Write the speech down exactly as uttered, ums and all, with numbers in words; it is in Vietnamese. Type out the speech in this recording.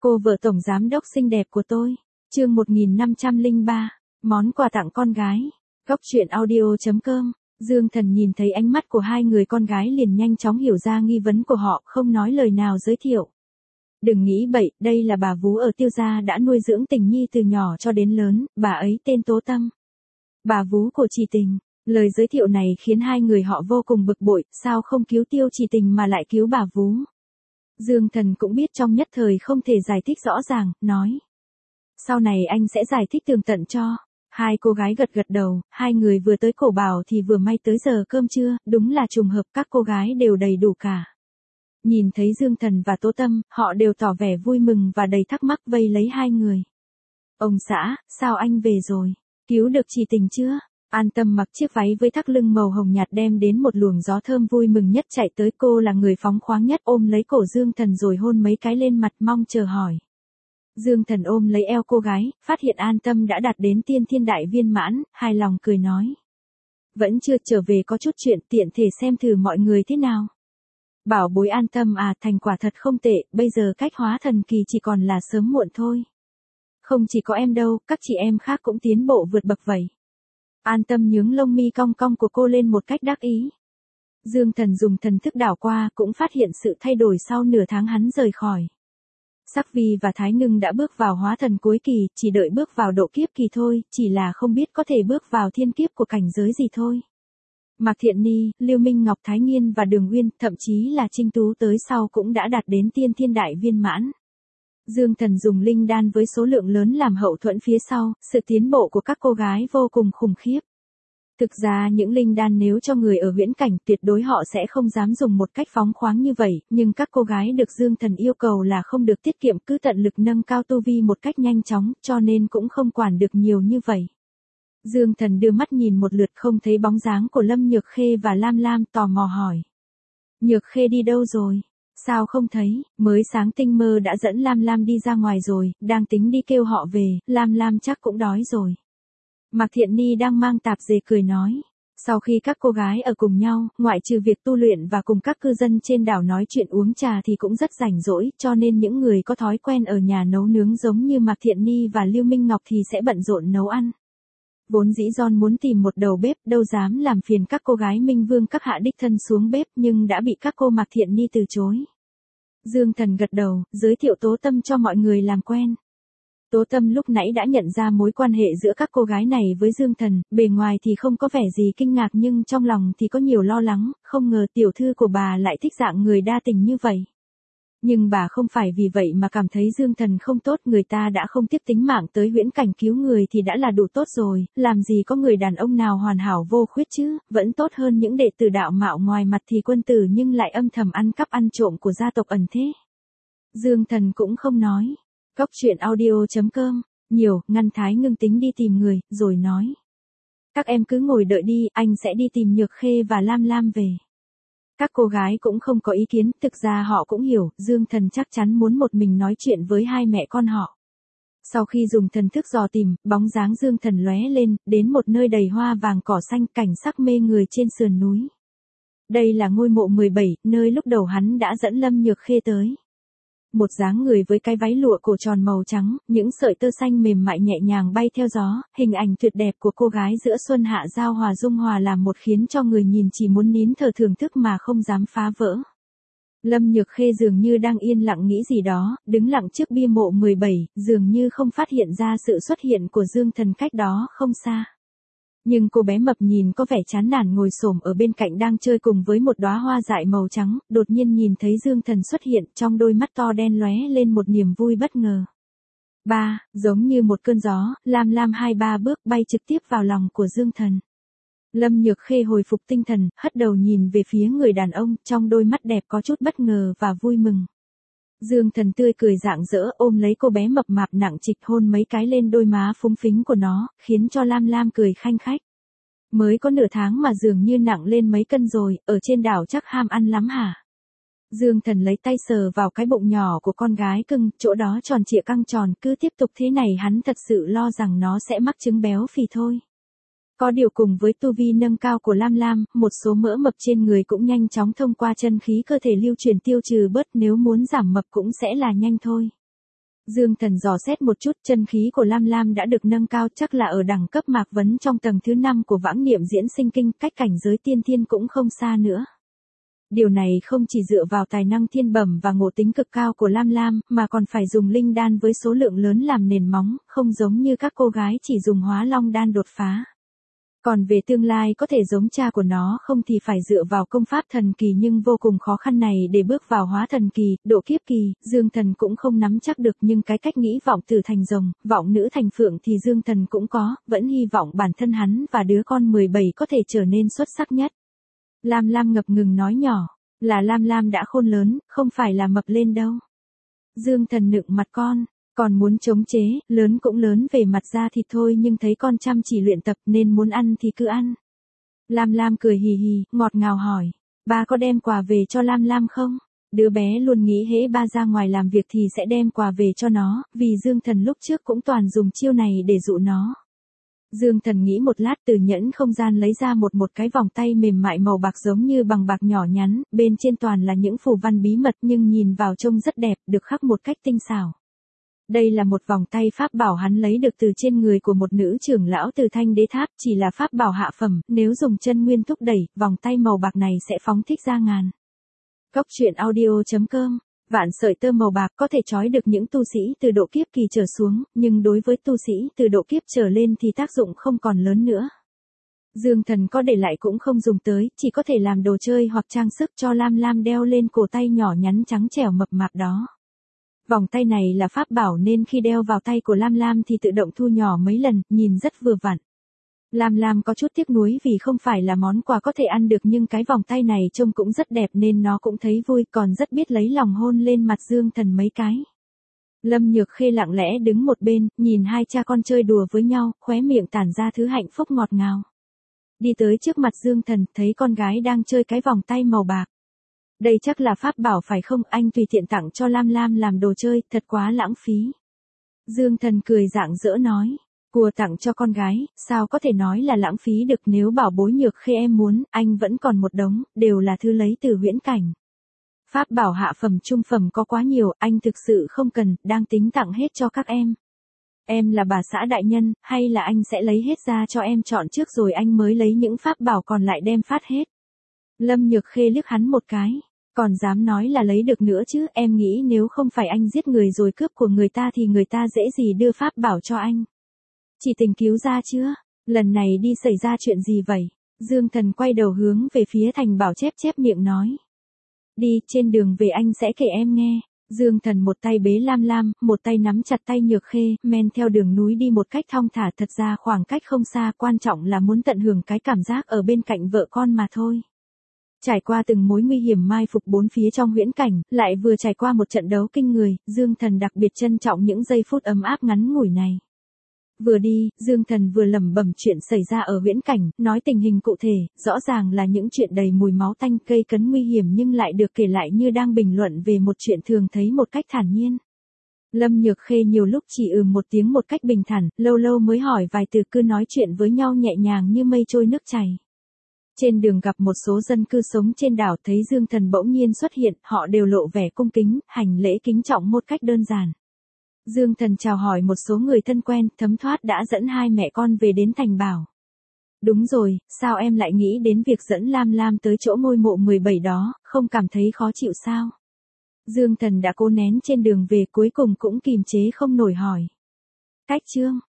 Cô vợ tổng giám đốc xinh đẹp của tôi. Chương một nghìn năm trăm lẻ ba, món quà tặng con gái. Góc truyện audio chấm com. Dương Thần nhìn thấy ánh mắt của hai người con gái liền nhanh chóng hiểu ra nghi vấn của họ, không nói lời nào giới thiệu. Đừng nghĩ bậy, đây là bà vú ở Tiêu gia đã nuôi dưỡng Tình Nhi từ nhỏ cho đến lớn, bà ấy tên Tố Tâm. Bà vú của Trì Tình. Lời giới thiệu này khiến hai người họ vô cùng bực bội, sao không cứu Tiêu Trì Tình mà lại cứu bà vú. Dương Thần cũng biết trong nhất thời không thể giải thích rõ ràng, nói. Sau này anh sẽ giải thích tường tận cho. Hai cô gái gật gật đầu, hai người vừa tới Cổ Bảo thì vừa may tới giờ cơm trưa, đúng là trùng hợp các cô gái đều đầy đủ cả. Nhìn thấy Dương Thần và Tố Tâm, họ đều tỏ vẻ vui mừng và đầy thắc mắc vây lấy hai người. Ông xã, sao anh về rồi? Cứu được Trì Tình chưa? An Tâm mặc chiếc váy với thắt lưng màu hồng nhạt đem đến một luồng gió thơm vui mừng nhất chạy tới, cô là người phóng khoáng nhất, ôm lấy cổ Dương Thần rồi hôn mấy cái lên mặt mong chờ hỏi. Dương Thần ôm lấy eo cô gái, phát hiện An Tâm đã đạt đến tiên thiên đại viên mãn, hài lòng cười nói. Vẫn chưa trở về có chút chuyện tiện thể xem thử mọi người thế nào. Bảo bối An Tâm à, thành quả thật không tệ, bây giờ cách hóa thần kỳ chỉ còn là sớm muộn thôi. Không chỉ có em đâu, các chị em khác cũng tiến bộ vượt bậc vậy. An Tâm nhướng lông mi cong cong của cô lên một cách đắc ý. Dương Thần dùng thần thức đảo qua cũng phát hiện sự thay đổi sau nửa tháng hắn rời khỏi. Sắc Vi và Thái Ngưng đã bước vào hóa thần cuối kỳ, chỉ đợi bước vào độ kiếp kỳ thôi, chỉ là không biết có thể bước vào thiên kiếp của cảnh giới gì thôi. Mạc Thiện Ni, Lưu Minh Ngọc, Thái Nghiên và Đường Uyên, thậm chí là Trinh Tú tới sau cũng đã đạt đến tiên thiên đại viên mãn. Dương Thần dùng linh đan với số lượng lớn làm hậu thuẫn phía sau, sự tiến bộ của các cô gái vô cùng khủng khiếp. Thực ra những linh đan nếu cho người ở huyễn cảnh tuyệt đối họ sẽ không dám dùng một cách phóng khoáng như vậy, nhưng các cô gái được Dương Thần yêu cầu là không được tiết kiệm, cứ tận lực nâng cao tu vi một cách nhanh chóng, cho nên cũng không quản được nhiều như vậy. Dương Thần đưa mắt nhìn một lượt không thấy bóng dáng của Lâm Nhược Khê và Lam Lam, tò mò hỏi. Nhược Khê đi đâu rồi? Sao không thấy, mới sáng Tinh Mơ đã dẫn Lam Lam đi ra ngoài rồi, đang tính đi kêu họ về, Lam Lam chắc cũng đói rồi. Mạc Thiện Ni đang mang tạp dề cười nói. Sau khi các cô gái ở cùng nhau, ngoại trừ việc tu luyện và cùng các cư dân trên đảo nói chuyện uống trà thì cũng rất rảnh rỗi, cho nên những người có thói quen ở nhà nấu nướng giống như Mạc Thiện Ni và Lưu Minh Ngọc thì sẽ bận rộn nấu ăn. Vốn dĩ John muốn tìm một đầu bếp, đâu dám làm phiền các cô gái Minh Vương các hạ đích thân xuống bếp, nhưng đã bị các cô Mạc Thiện Ni từ chối. Dương Thần gật đầu, giới thiệu Tố Tâm cho mọi người làm quen. Tố Tâm lúc nãy đã nhận ra mối quan hệ giữa các cô gái này với Dương Thần, bề ngoài thì không có vẻ gì kinh ngạc nhưng trong lòng thì có nhiều lo lắng, không ngờ tiểu thư của bà lại thích dạng người đa tình như vậy. Nhưng bà không phải vì vậy mà cảm thấy Dương Thần không tốt, người ta đã không tiếc tính mạng tới huyễn cảnh cứu người thì đã là đủ tốt rồi, làm gì có người đàn ông nào hoàn hảo vô khuyết chứ, vẫn tốt hơn những đệ tử đạo mạo ngoài mặt thì quân tử nhưng lại âm thầm ăn cắp ăn trộm của gia tộc ẩn thế. Dương Thần cũng không nói. Góc truyện audio chấm com, nhiều, ngăn Thái Ngưng tính đi tìm người, rồi nói. Các em cứ ngồi đợi đi, anh sẽ đi tìm Nhược Khê và Lam Lam về. Các cô gái cũng không có ý kiến, thực ra họ cũng hiểu, Dương Thần chắc chắn muốn một mình nói chuyện với hai mẹ con họ. Sau khi dùng thần thức dò tìm, bóng dáng Dương Thần lóe lên, đến một nơi đầy hoa vàng cỏ xanh, cảnh sắc mê người trên sườn núi. Đây là ngôi mộ mười bảy, nơi lúc đầu hắn đã dẫn Lâm Nhược Khê tới. Một dáng người với cái váy lụa cổ tròn màu trắng, những sợi tơ xanh mềm mại nhẹ nhàng bay theo gió, hình ảnh tuyệt đẹp của cô gái giữa xuân hạ giao hòa dung hòa làm một khiến cho người nhìn chỉ muốn nín thở thưởng thức mà không dám phá vỡ. Lâm Nhược Khê dường như đang yên lặng nghĩ gì đó, đứng lặng trước bia mộ mười bảy, dường như không phát hiện ra sự xuất hiện của Dương Thần cách đó không xa. Nhưng cô bé mập nhìn có vẻ chán nản ngồi xổm ở bên cạnh đang chơi cùng với một đóa hoa dại màu trắng, đột nhiên nhìn thấy Dương Thần xuất hiện, trong đôi mắt to đen lóe lên một niềm vui bất ngờ. Ba, giống như một cơn gió, Lam Lam hai ba bước bay trực tiếp vào lòng của Dương Thần. Lâm Nhược Khê hồi phục tinh thần, hất đầu nhìn về phía người đàn ông, trong đôi mắt đẹp có chút bất ngờ và vui mừng. Dương Thần tươi cười rạng rỡ ôm lấy cô bé mập mạp nặng trịch hôn mấy cái lên đôi má phúng phính của nó, khiến cho Lam Lam cười khanh khách. Mới có nửa tháng mà dường như nặng lên mấy cân rồi, ở trên đảo chắc ham ăn lắm hả? Dương Thần lấy tay sờ vào cái bụng nhỏ của con gái cưng, chỗ đó tròn trịa căng tròn, cứ tiếp tục thế này hắn thật sự lo rằng nó sẽ mắc chứng béo phì thôi. Có điều cùng với tu vi nâng cao của Lam Lam, một số mỡ mập trên người cũng nhanh chóng thông qua chân khí cơ thể lưu truyền tiêu trừ bớt, nếu muốn giảm mập cũng sẽ là nhanh thôi. Dương Thần dò xét một chút, chân khí của Lam Lam đã được nâng cao, chắc là ở đẳng cấp mạc vấn trong tầng thứ năm của vãng niệm diễn sinh kinh, cách cảnh giới tiên thiên cũng không xa nữa. Điều này không chỉ dựa vào tài năng thiên bẩm và ngộ tính cực cao của Lam Lam, mà còn phải dùng linh đan với số lượng lớn làm nền móng, không giống như các cô gái chỉ dùng hóa long đan đột phá. Còn về tương lai có thể giống cha của nó không thì phải dựa vào công pháp thần kỳ nhưng vô cùng khó khăn này để bước vào hóa thần kỳ, độ kiếp kỳ, Dương Thần cũng không nắm chắc được nhưng cái cách nghĩ vọng tử thành rồng, vọng nữ thành phượng thì Dương Thần cũng có, vẫn hy vọng bản thân hắn và đứa con mười bảy có thể trở nên xuất sắc nhất. Lam Lam ngập ngừng nói nhỏ, là Lam Lam đã khôn lớn, không phải là mập lên đâu. Dương Thần nựng mặt con. Còn muốn chống chế, lớn cũng lớn về mặt da thịt thôi nhưng thấy con chăm chỉ luyện tập nên muốn ăn thì cứ ăn. Lam Lam cười hì hì, ngọt ngào hỏi, ba có đem quà về cho Lam Lam không? Đứa bé luôn nghĩ hễ ba ra ngoài làm việc thì sẽ đem quà về cho nó, vì Dương Thần lúc trước cũng toàn dùng chiêu này để dụ nó. Dương Thần nghĩ một lát từ nhẫn không gian lấy ra một một cái vòng tay mềm mại màu bạc giống như bằng bạc nhỏ nhắn, bên trên toàn là những phù văn bí mật nhưng nhìn vào trông rất đẹp, được khắc một cách tinh xảo. Đây là một vòng tay pháp bảo hắn lấy được từ trên người của một nữ trưởng lão từ Thanh Đế Tháp, chỉ là pháp bảo hạ phẩm, nếu dùng chân nguyên thúc đẩy, vòng tay màu bạc này sẽ phóng thích ra ngàn. Cốc truyện audio chấm com, vạn sợi tơ màu bạc có thể trói được những tu sĩ từ độ kiếp kỳ trở xuống, nhưng đối với tu sĩ từ độ kiếp trở lên thì tác dụng không còn lớn nữa. Dương Thần có để lại cũng không dùng tới, chỉ có thể làm đồ chơi hoặc trang sức cho Lam Lam đeo lên cổ tay nhỏ nhắn trắng trẻo mập mạp đó. Vòng tay này là pháp bảo nên khi đeo vào tay của Lam Lam thì tự động thu nhỏ mấy lần, nhìn rất vừa vặn. Lam Lam có chút tiếc nuối vì không phải là món quà có thể ăn được nhưng cái vòng tay này trông cũng rất đẹp nên nó cũng thấy vui còn rất biết lấy lòng hôn lên mặt Dương Thần mấy cái. Lâm Nhược Khê lặng lẽ đứng một bên, nhìn hai cha con chơi đùa với nhau, khóe miệng tản ra thứ hạnh phúc ngọt ngào. Đi tới trước mặt Dương Thần, thấy con gái đang chơi cái vòng tay màu bạc. Đây chắc là pháp bảo phải không, anh tùy tiện tặng cho Lam Lam làm đồ chơi, thật quá lãng phí. Dương Thần cười rạng rỡ nói, của tặng cho con gái, sao có thể nói là lãng phí được, nếu bảo bối Nhược Khê em muốn, anh vẫn còn một đống, đều là thư lấy từ huyễn cảnh. Pháp bảo hạ phẩm trung phẩm có quá nhiều, anh thực sự không cần, đang tính tặng hết cho các em. Em là bà xã đại nhân, hay là anh sẽ lấy hết ra cho em chọn trước rồi anh mới lấy những pháp bảo còn lại đem phát hết. Lâm Nhược Khê liếc hắn một cái, còn dám nói là lấy được nữa chứ, em nghĩ nếu không phải anh giết người rồi cướp của người ta thì người ta dễ gì đưa pháp bảo cho anh. Chỉ tình cứu ra chưa? Lần này đi xảy ra chuyện gì vậy? Dương Thần quay đầu hướng về phía Thành Bảo chép chép miệng nói. Đi, trên đường về anh sẽ kể em nghe. Dương Thần một tay bế Lam Lam, một tay nắm chặt tay Nhược Khê, men theo đường núi đi một cách thong thả, thật ra khoảng cách không xa, quan trọng là muốn tận hưởng cái cảm giác ở bên cạnh vợ con mà thôi. Trải qua từng mối nguy hiểm mai phục bốn phía trong huyễn cảnh, lại vừa trải qua một trận đấu kinh người, Dương Thần đặc biệt trân trọng những giây phút ấm áp ngắn ngủi này. Vừa đi, Dương Thần vừa lẩm bẩm chuyện xảy ra ở huyễn cảnh, nói tình hình cụ thể, rõ ràng là những chuyện đầy mùi máu tanh cây cấn nguy hiểm nhưng lại được kể lại như đang bình luận về một chuyện thường thấy một cách thản nhiên. Lâm Nhược Khê nhiều lúc chỉ ừ một tiếng một cách bình thản, lâu lâu mới hỏi vài từ, cứ nói chuyện với nhau nhẹ nhàng như mây trôi nước chảy. Trên đường gặp một số dân cư sống trên đảo, thấy Dương Thần bỗng nhiên xuất hiện, họ đều lộ vẻ cung kính, hành lễ kính trọng một cách đơn giản. Dương Thần chào hỏi một số người thân quen, thấm thoát đã dẫn hai mẹ con về đến Thành Bảo. Đúng rồi, sao em lại nghĩ đến việc dẫn Lam Lam tới chỗ ngôi mộ mười bảy đó, không cảm thấy khó chịu sao? Dương Thần đã cố nén trên đường về cuối cùng cũng kìm chế không nổi hỏi. Cách chương